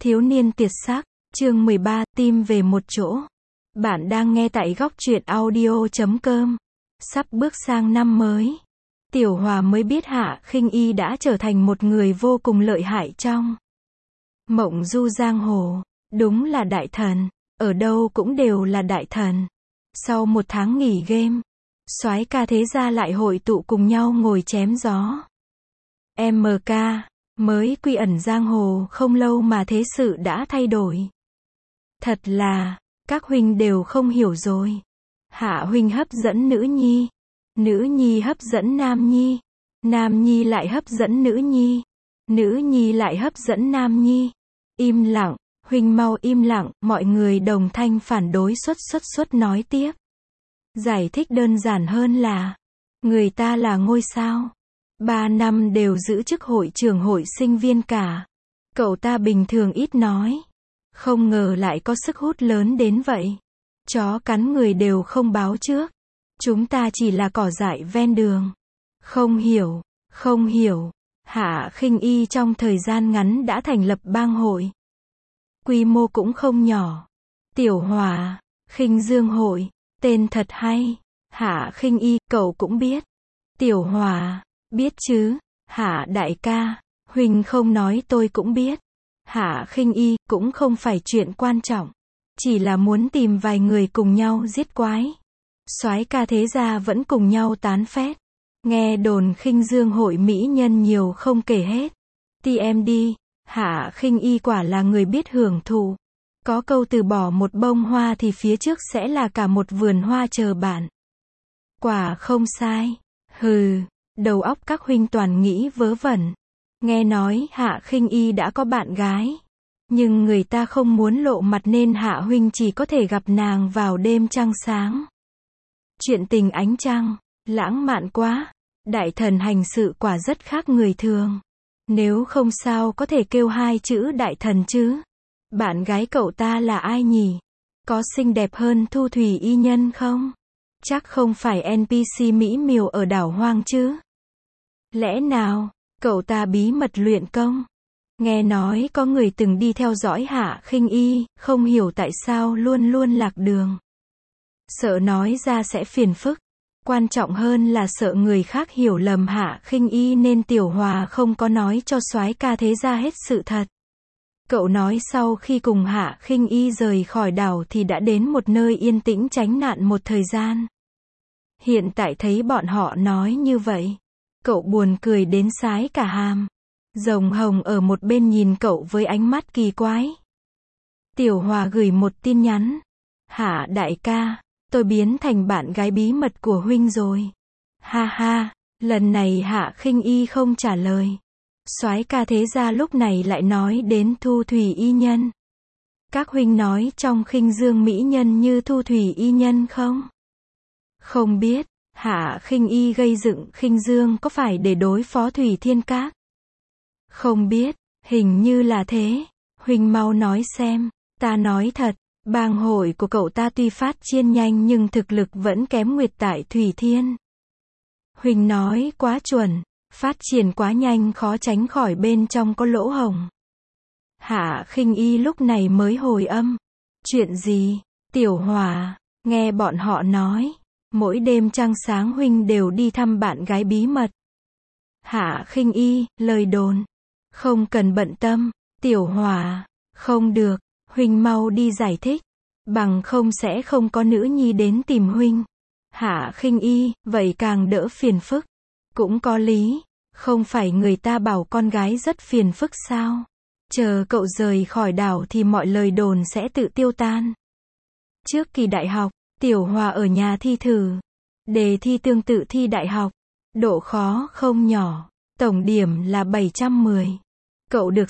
Thiếu niên tuyệt sắc, chương 13, tim về một chỗ. Bạn đang nghe tại góc truyện audio.com. Sắp bước sang năm mới. Tiểu Hòa mới biết Hạ Khinh Y đã trở thành một người vô cùng lợi hại trong mộng du giang hồ. Đúng là đại thần, ở đâu cũng đều là đại thần. Sau một tháng nghỉ game, soái ca thế gia lại hội tụ cùng nhau ngồi chém gió. MK, mới quy ẩn giang hồ không lâu mà thế sự đã thay đổi. Thật là, các huynh đều không hiểu rồi. Hạ huynh hấp dẫn nữ nhi hấp dẫn nam nhi lại hấp dẫn nữ nhi lại hấp dẫn nam nhi. Im lặng, huynh mau im lặng, mọi người đồng thanh phản đối suất nói tiếp. Giải thích đơn giản hơn là, người ta là ngôi sao. 3 năm đều giữ chức hội trưởng hội sinh viên cả. Cậu ta bình thường ít nói. Không ngờ lại có sức hút lớn đến vậy. Chó cắn người đều không báo trước. Chúng ta chỉ là cỏ dại ven đường. Không hiểu. Hạ Khinh Y trong thời gian ngắn đã thành lập bang hội. Quy mô cũng không nhỏ. Tiểu Hòa, Khinh Dương hội, tên thật hay. Hạ Khinh Y, cậu cũng biết. Tiểu Hòa, biết chứ, Hạ đại ca, huynh không nói tôi cũng biết. Hạ Khinh Y, cũng không phải chuyện quan trọng. Chỉ là muốn tìm vài người cùng nhau giết quái. Soái ca thế gia vẫn cùng nhau tán phét. Nghe đồn Khinh Dương hội mỹ nhân nhiều không kể hết. TMD, Hạ Khinh Y quả là người biết hưởng thụ. Có câu từ bỏ một bông hoa thì phía trước sẽ là cả một vườn hoa chờ bạn. Quả không sai. Hừ, đầu óc các huynh toàn nghĩ vớ vẩn. Nghe nói Hạ Khinh Y đã có bạn gái. Nhưng người ta không muốn lộ mặt nên Hạ huynh chỉ có thể gặp nàng vào đêm trăng sáng. Chuyện tình ánh trăng, lãng mạn quá. Đại thần hành sự quả rất khác người thường. Nếu không sao có thể kêu 2 chữ đại thần chứ. Bạn gái cậu ta là ai nhỉ? Có xinh đẹp hơn Thu Thủy y nhân không? Chắc không phải NPC mỹ miều ở đảo hoang chứ. Lẽ nào, cậu ta bí mật luyện công? Nghe nói có người từng đi theo dõi Hạ Khinh Y, không hiểu tại sao luôn luôn lạc đường. Sợ nói ra sẽ phiền phức. Quan trọng hơn là sợ người khác hiểu lầm Hạ Khinh Y nên Tiểu Hòa không có nói cho soái ca thế gia hết sự thật. Cậu nói sau khi cùng Hạ Khinh Y rời khỏi đảo thì đã đến một nơi yên tĩnh tránh nạn một thời gian. Hiện tại thấy bọn họ nói như vậy. Cậu buồn cười đến sái cả hàm. Rồng Hồng ở một bên nhìn cậu với ánh mắt kỳ quái. Tiểu Hòa gửi một tin nhắn. Hạ đại ca, tôi biến thành bạn gái bí mật của huynh rồi. Ha ha, lần này Hạ Khinh Y không trả lời. Soái ca thế gia lúc này lại nói đến Thu Thủy y nhân. Các huynh nói trong Khinh Dương mỹ nhân như Thu Thủy y nhân không? Không biết, Hạ Khinh Y gây dựng Khinh Dương có phải để đối phó Thủy Thiên Các? Không biết, hình như là thế. Huynh mau nói xem, ta nói thật, bang hội của cậu ta tuy phát triển nhanh nhưng thực lực vẫn kém Nguyệt tại Thủy Thiên. Huynh nói quá chuẩn, phát triển quá nhanh khó tránh khỏi bên trong có lỗ hổng. Hạ Khinh Y lúc này mới hồi âm. Chuyện gì? Tiểu Hòa, nghe bọn họ nói, mỗi đêm trăng sáng huynh đều đi thăm bạn gái bí mật. Hạ Khinh Y, lời đồn. Không cần bận tâm, Tiểu Hòa, không được, huynh mau đi giải thích, bằng không sẽ không có nữ nhi đến tìm huynh. Hạ Khinh Y, vậy càng đỡ phiền phức. Cũng có lý, không phải người ta bảo con gái rất phiền phức sao? Chờ cậu rời khỏi đảo thì mọi lời đồn sẽ tự tiêu tan. Trước kỳ đại học, Tiểu Hòa ở nhà thi thử. Đề thi tương tự thi đại học. Độ khó không nhỏ. Tổng điểm là 710. Cậu được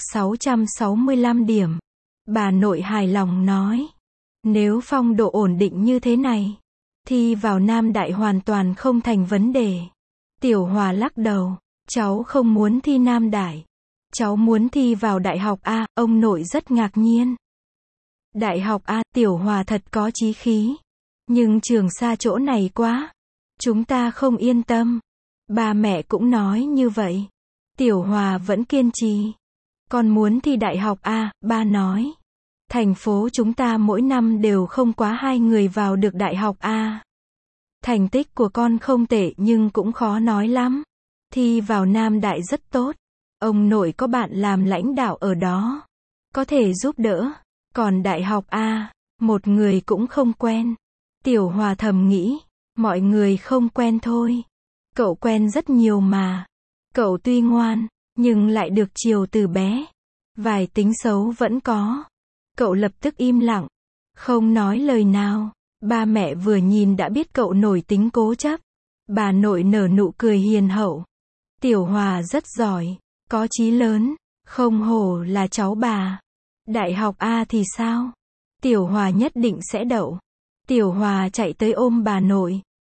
665 điểm. Bà nội hài lòng nói. Nếu phong độ ổn định như thế này, thi vào Nam Đại hoàn toàn không thành vấn đề. Tiểu Hòa lắc đầu. Cháu không muốn thi Nam Đại. Cháu muốn thi vào Đại học A, ông nội rất ngạc nhiên. Đại học A, Tiểu Hòa thật có chí khí. Nhưng trường xa chỗ này quá. Chúng ta không yên tâm. Ba mẹ cũng nói như vậy. Tiểu Hòa vẫn kiên trì. Con muốn thi đại học à, ba nói. Thành phố chúng ta mỗi năm đều không quá 2 người vào được đại học à. Thành tích của con không tệ nhưng cũng khó nói lắm. Thi vào Nam Đại rất tốt. Ông nội có bạn làm lãnh đạo ở đó. Có thể giúp đỡ. Còn đại học à, một người cũng không quen. Tiểu Hòa thầm nghĩ, mọi người không quen thôi. Cậu quen rất nhiều mà. Cậu tuy ngoan, nhưng lại được chiều từ bé. Vài tính xấu vẫn có. Cậu lập tức im lặng, không nói lời nào. Ba mẹ vừa nhìn đã biết cậu nổi tính cố chấp. Bà nội nở nụ cười hiền hậu. Tiểu Hòa rất giỏi, có chí lớn, không hổ là cháu bà. Đại học A thì sao? Tiểu Hòa nhất định sẽ đậu. Tiểu Hòa chạy tới ôm bà nội.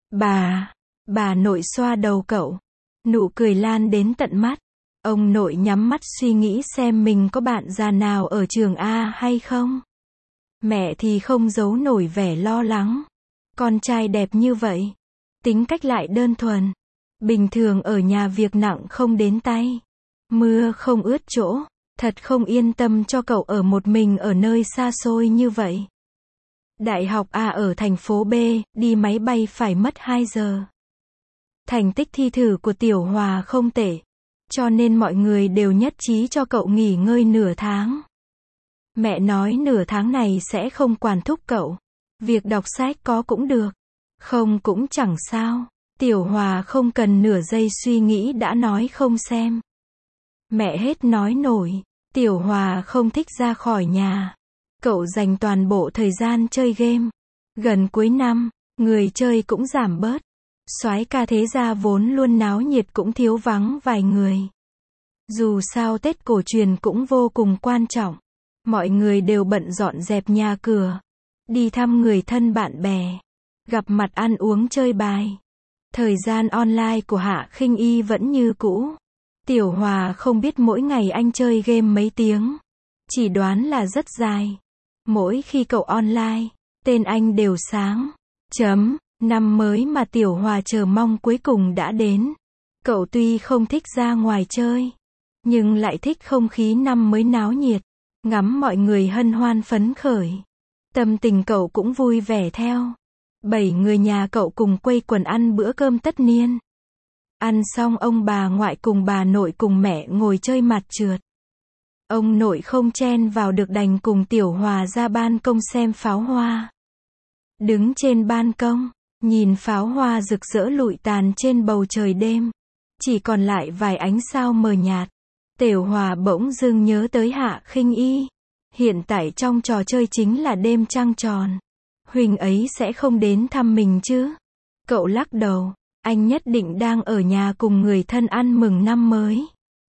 Bà nội xoa đầu cậu. Nụ cười lan đến tận mắt. Ông nội nhắm mắt suy nghĩ xem mình có bạn già nào ở trường A hay không. Mẹ thì không giấu nổi vẻ lo lắng. Con trai đẹp như vậy. Tính cách lại đơn thuần. Bình thường ở nhà việc nặng không đến tay. Mưa không ướt chỗ. Thật không yên tâm cho cậu ở một mình ở nơi xa xôi như vậy. Đại học A ở thành phố B, đi máy bay phải mất 2 giờ. Thành tích thi thử của Tiểu Hòa không tệ. Cho nên mọi người đều nhất trí cho cậu nghỉ ngơi nửa tháng. Mẹ nói nửa tháng này sẽ không quản thúc cậu. Việc đọc sách có cũng được. Không cũng chẳng sao. Tiểu Hòa không cần nửa giây suy nghĩ đã nói không xem. Mẹ hết nói nổi. Tiểu Hòa không thích ra khỏi nhà. Cậu dành toàn bộ thời gian chơi game. Gần cuối năm, người chơi cũng giảm bớt. Soái ca thế gia vốn luôn náo nhiệt cũng thiếu vắng vài người. Dù sao Tết cổ truyền cũng vô cùng quan trọng. Mọi người đều bận dọn dẹp nhà cửa. Đi thăm người thân bạn bè. Gặp mặt ăn uống chơi bài. Thời gian online của Hạ Khinh Y vẫn như cũ. Tiểu Hòa không biết mỗi ngày anh chơi game mấy tiếng. Chỉ đoán là rất dài. Mỗi khi cậu online, tên anh đều sáng. Năm mới mà Tiểu Hòa chờ mong cuối cùng đã đến. Cậu tuy không thích ra ngoài chơi, nhưng lại thích không khí năm mới náo nhiệt. Ngắm mọi người hân hoan phấn khởi. Tâm tình cậu cũng vui vẻ theo. 7 người nhà cậu cùng quây quần ăn bữa cơm tất niên. Ăn xong ông bà ngoại cùng bà nội cùng mẹ ngồi chơi mặt trượt. Ông nội không chen vào được đành cùng Tiểu Hòa ra ban công xem pháo hoa. Đứng trên ban công, nhìn pháo hoa rực rỡ lụi tàn trên bầu trời đêm. Chỉ còn lại vài ánh sao mờ nhạt. Tiểu Hòa bỗng dưng nhớ tới Hạ Khinh Y. Hiện tại trong trò chơi chính là đêm trăng tròn. Huỳnh ấy sẽ không đến thăm mình chứ? Cậu lắc đầu. Anh nhất định đang ở nhà cùng người thân ăn mừng năm mới.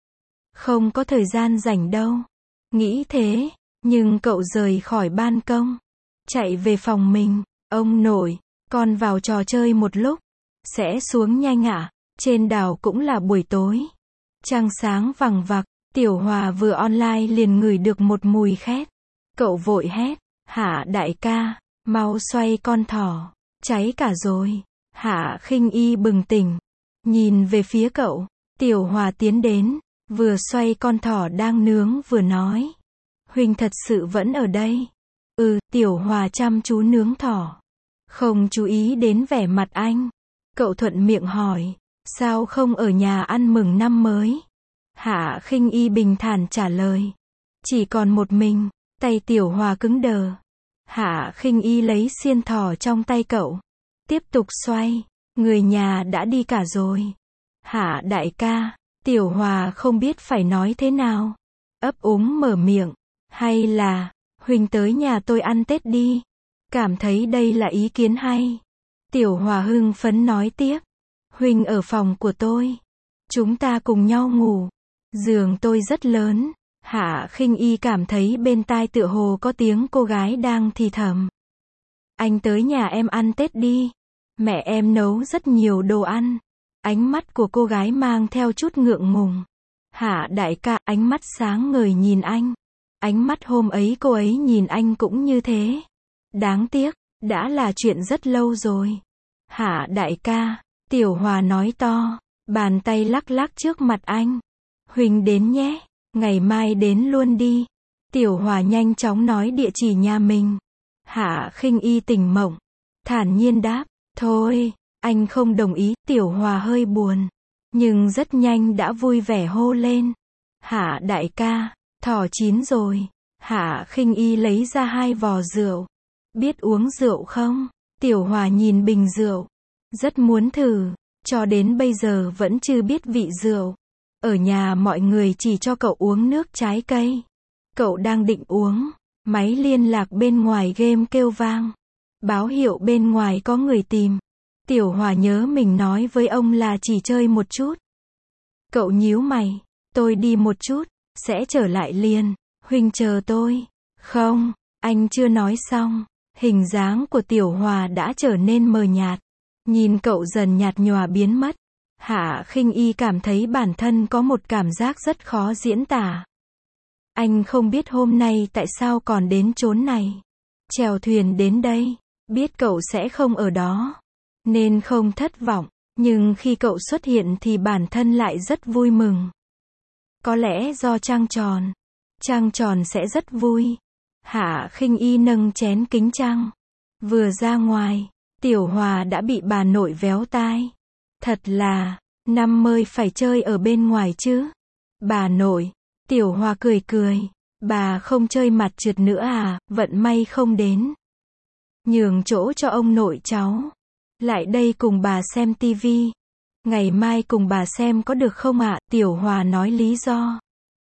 Không có thời gian rảnh đâu. Nghĩ thế, nhưng cậu rời khỏi ban công. Chạy về phòng mình. Ông nội, con vào trò chơi một lúc. Sẽ xuống nhanh ạ. Trên đảo cũng là buổi tối. Trăng sáng vằng vặc. Tiểu Hòa vừa online liền ngửi được một mùi khét. Cậu vội hét. Hạ đại ca, mau xoay con thỏ. Cháy cả rồi. Hạ Khinh Y bừng tỉnh. Nhìn về phía cậu. Tiểu Hòa tiến đến. Vừa xoay con thỏ đang nướng vừa nói. Huỳnh thật sự vẫn ở đây. Tiểu Hòa chăm chú nướng thỏ. Không chú ý đến vẻ mặt anh. Cậu thuận miệng hỏi. Sao không ở nhà ăn mừng năm mới? Hạ Khinh Y bình thản trả lời. Chỉ còn một mình. Tay Tiểu Hòa cứng đờ. Hạ Khinh Y lấy xiên thỏ trong tay cậu. Tiếp tục xoay. Người nhà đã đi cả rồi. Hạ đại ca. Tiểu Hòa không biết phải nói thế nào. Ấp úng mở miệng. Hay là, Huỳnh tới nhà tôi ăn Tết đi. Cảm thấy đây là ý kiến hay. Tiểu Hòa hưng phấn nói tiếp. Huỳnh ở phòng của tôi. Chúng ta cùng nhau ngủ. Giường tôi rất lớn. Hạ Khinh Y cảm thấy bên tai tựa hồ có tiếng cô gái đang thì thầm. Anh tới nhà em ăn Tết đi. Mẹ em nấu rất nhiều đồ ăn. Ánh mắt của cô gái mang theo chút ngượng ngùng. Hạ đại ca, ánh mắt sáng ngời nhìn anh. Ánh mắt hôm ấy cô ấy nhìn anh cũng như thế. Đáng tiếc, đã là chuyện rất lâu rồi. Hạ đại ca, Tiểu Hòa nói to. Bàn tay lắc lắc trước mặt anh. Huỳnh đến nhé. Ngày mai đến luôn đi. Tiểu Hòa nhanh chóng nói địa chỉ nhà mình. Hạ Khinh Y tỉnh mộng, thản nhiên đáp, thôi, anh không đồng ý. Tiểu Hòa hơi buồn, nhưng rất nhanh đã vui vẻ hô lên. Hạ đại ca, thỏ chín rồi. Hạ Khinh Y lấy ra 2 vò rượu. Biết uống rượu không? Tiểu Hòa nhìn bình rượu, rất muốn thử, cho đến bây giờ vẫn chưa biết vị rượu. Ở nhà mọi người chỉ cho cậu uống nước trái cây. Cậu đang định uống, máy liên lạc bên ngoài game kêu vang. Báo hiệu bên ngoài có người tìm. Tiểu Hòa nhớ mình nói với ông là chỉ chơi một chút. Cậu nhíu mày, tôi đi một chút, sẽ trở lại liền. Huynh chờ tôi. Không, anh chưa nói xong. Hình dáng của Tiểu Hòa đã trở nên mờ nhạt. Nhìn cậu dần nhạt nhòa biến mất. Hạ Khinh Y cảm thấy bản thân có một cảm giác rất khó diễn tả. Anh không biết hôm nay tại sao còn đến chốn này. Chèo thuyền đến đây, biết cậu sẽ không ở đó, nên không thất vọng. Nhưng khi cậu xuất hiện thì bản thân lại rất vui mừng. Có lẽ do trăng tròn sẽ rất vui. Hạ Khinh Y nâng chén kính trăng. Vừa ra ngoài, Tiểu Hòa đã bị bà nội véo tai. Thật là, năm mới phải chơi ở bên ngoài chứ. Bà nội. Tiểu Hòa cười cười. Bà không chơi mặt trượt nữa à, vận may không đến. Nhường chỗ cho ông nội cháu. Lại đây cùng bà xem tivi. Ngày mai cùng bà xem có được không ạ? Tiểu Hòa nói lý do.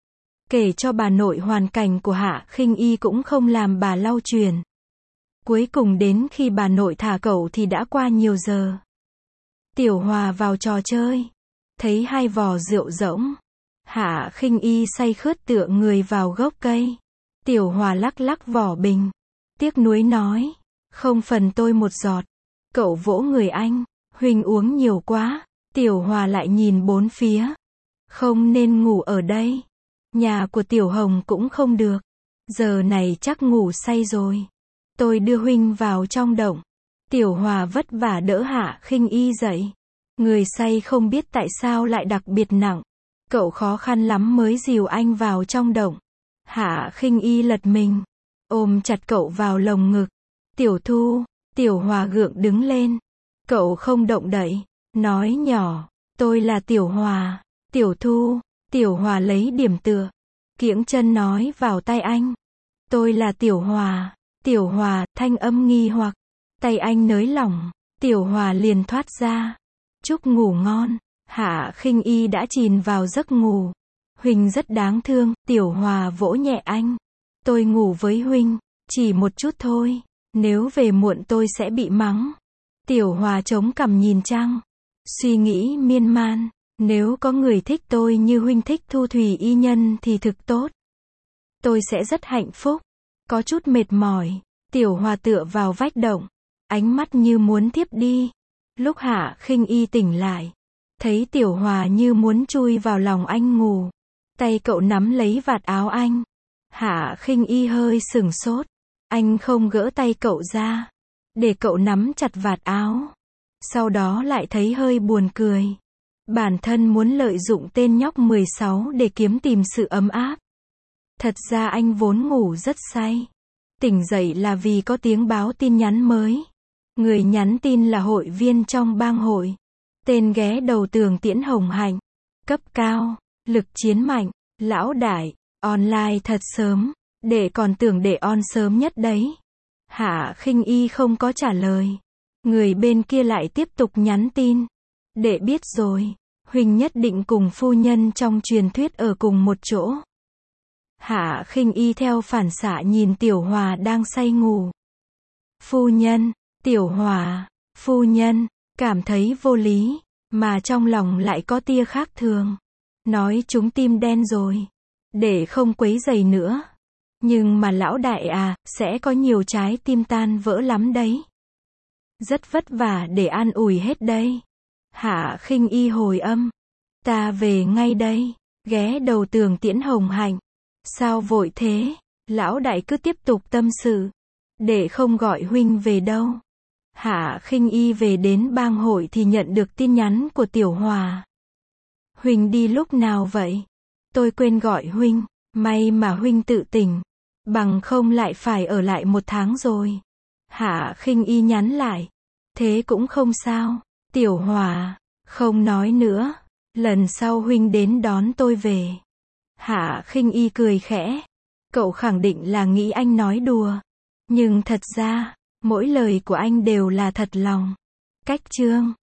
Kể cho bà nội hoàn cảnh của Hạ Khinh Y cũng không làm bà lau chuyền. Cuối cùng đến khi bà nội thả cậu thì đã qua nhiều giờ. Tiểu Hòa vào trò chơi. Thấy 2 vò rượu rỗng. Hạ Khinh Y say khướt tựa người vào gốc cây. Tiểu Hòa lắc lắc vỏ bình. Tiếc nuối nói. Không phần tôi một giọt. Cậu vỗ người anh. Huynh uống nhiều quá. Tiểu Hòa lại nhìn bốn phía. Không nên ngủ ở đây. Nhà của Tiểu Hồng cũng không được. Giờ này chắc ngủ say rồi. Tôi đưa huynh vào trong động. Tiểu Hòa vất vả đỡ Hạ Khinh Y dậy. Người say không biết tại sao lại đặc biệt nặng. Cậu khó khăn lắm mới dìu anh vào trong động. Hạ Khinh Y lật mình, ôm chặt cậu vào lồng ngực. Tiểu Thu. Tiểu Hòa gượng đứng lên. Cậu không động đậy. Nói nhỏ. Tôi là Tiểu Hòa. Tiểu Thu. Tiểu Hòa lấy điểm tựa. Kiễng chân nói vào tai anh. Tôi là Tiểu Hòa. Tiểu Hòa, thanh âm nghi hoặc. Tay anh nới lỏng. Tiểu Hòa liền thoát ra. Chúc ngủ ngon. Hạ Khinh Y đã chìm vào giấc ngủ. Huynh rất đáng thương. Tiểu Hòa vỗ nhẹ anh. Tôi ngủ với huynh. Chỉ một chút thôi. Nếu về muộn tôi sẽ bị mắng. Tiểu Hòa chống cằm nhìn trăng. Suy nghĩ miên man. Nếu có người thích tôi như huynh thích Thu Thủy y nhân thì thực tốt. Tôi sẽ rất hạnh phúc. Có chút mệt mỏi. Tiểu Hòa tựa vào vách động. Ánh mắt như muốn thiếp đi. Lúc Hạ Khinh Y tỉnh lại. Thấy Tiểu Hòa như muốn chui vào lòng anh ngủ. Tay cậu nắm lấy vạt áo anh. Hạ Khinh Y hơi sửng sốt. Anh không gỡ tay cậu ra. Để cậu nắm chặt vạt áo. Sau đó lại thấy hơi buồn cười. Bản thân muốn lợi dụng tên nhóc 16 để kiếm tìm sự ấm áp. Thật ra anh vốn ngủ rất say. Tỉnh dậy là vì có tiếng báo tin nhắn mới. Người nhắn tin là hội viên trong bang hội. Tên ghé đầu tường Tiễn Hồng Hạnh. Cấp cao, lực chiến mạnh, lão đại, online thật sớm. Đệ còn tưởng đệ on sớm nhất đấy. Hạ Khinh Y không có trả lời. Người bên kia lại tiếp tục nhắn tin. Đệ biết rồi. Huynh nhất định cùng phu nhân trong truyền thuyết ở cùng một chỗ. Hạ Khinh Y theo phản xạ nhìn Tiểu Hòa đang say ngủ. Phu nhân, Tiểu Hòa, phu nhân, cảm thấy vô lý, mà trong lòng lại có tia khác thường. Nói chúng tim đen rồi. Để không quấy rầy nữa. Nhưng mà lão đại à, sẽ có nhiều trái tim tan vỡ lắm đấy. Rất vất vả để an ủi hết đây. Hạ Khinh Y hồi âm. Ta về ngay đây. Ghé đầu tường Tiễn Hồng Hạnh. Sao vội thế? Lão đại cứ tiếp tục tâm sự. Để không gọi huynh về đâu. Hạ Khinh Y về đến bang hội thì nhận được tin nhắn của Tiểu Hòa. Huynh đi lúc nào vậy? Tôi quên gọi huynh, may mà huynh tự tỉnh, bằng không lại phải ở lại 1 tháng rồi. Hạ Khinh Y nhắn lại, thế cũng không sao, Tiểu Hòa, không nói nữa, lần sau huynh đến đón tôi về. Hạ Khinh Y cười khẽ, cậu khẳng định là nghĩ anh nói đùa, nhưng thật ra, mỗi lời của anh đều là thật lòng. Cách chương